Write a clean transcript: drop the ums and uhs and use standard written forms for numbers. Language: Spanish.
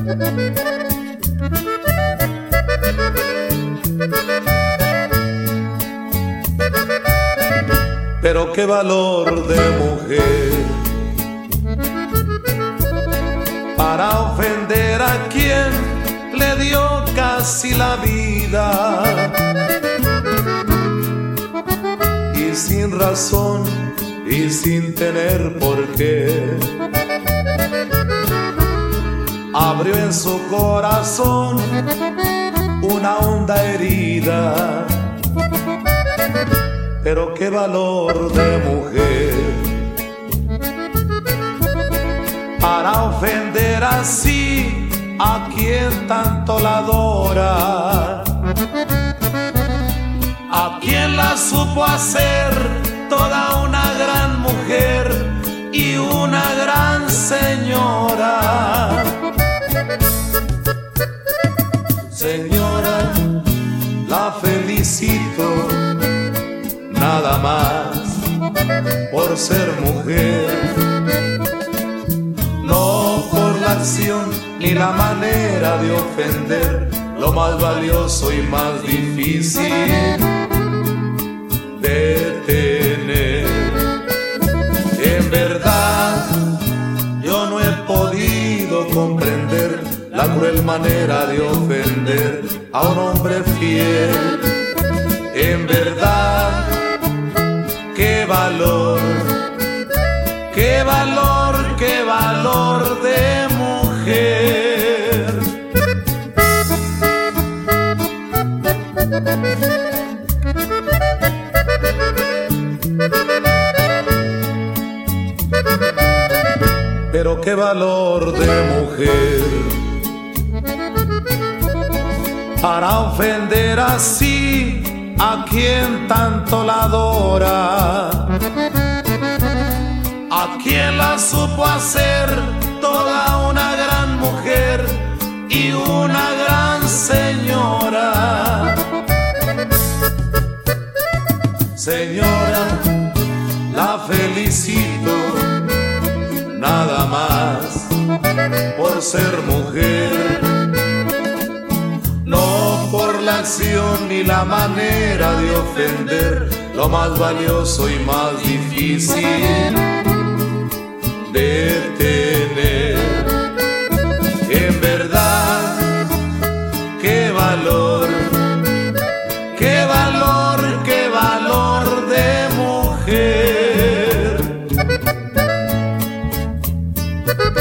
Pero qué valor de mujer para ofender a quien le dio casi la vida, y sin razón y sin tener por qué abrió en su corazón una honda herida. Pero qué valor de mujer para ofender así a quien tanto la adora, a quien la supo hacer toda una gran mujer y una gran señora. Señora, la felicito nada más por ser mujer, no por la acción ni la manera de ofender, lo más valioso y más difícil de tener. En verdad, yo no he podido comprender la cruel manera de ofender a un hombre fiel. En verdad, qué valor, qué valor, qué valor de mujer. Pero qué valor de mujer para ofender así a quien tanto la adora, a quien la supo hacer toda una gran mujer y una gran señora. Señora, la felicito nada más por ser mujer, no por la acción ni la manera de ofender, lo más valioso y más difícil de tener. En verdad, qué valor, qué valor, qué valor de mujer.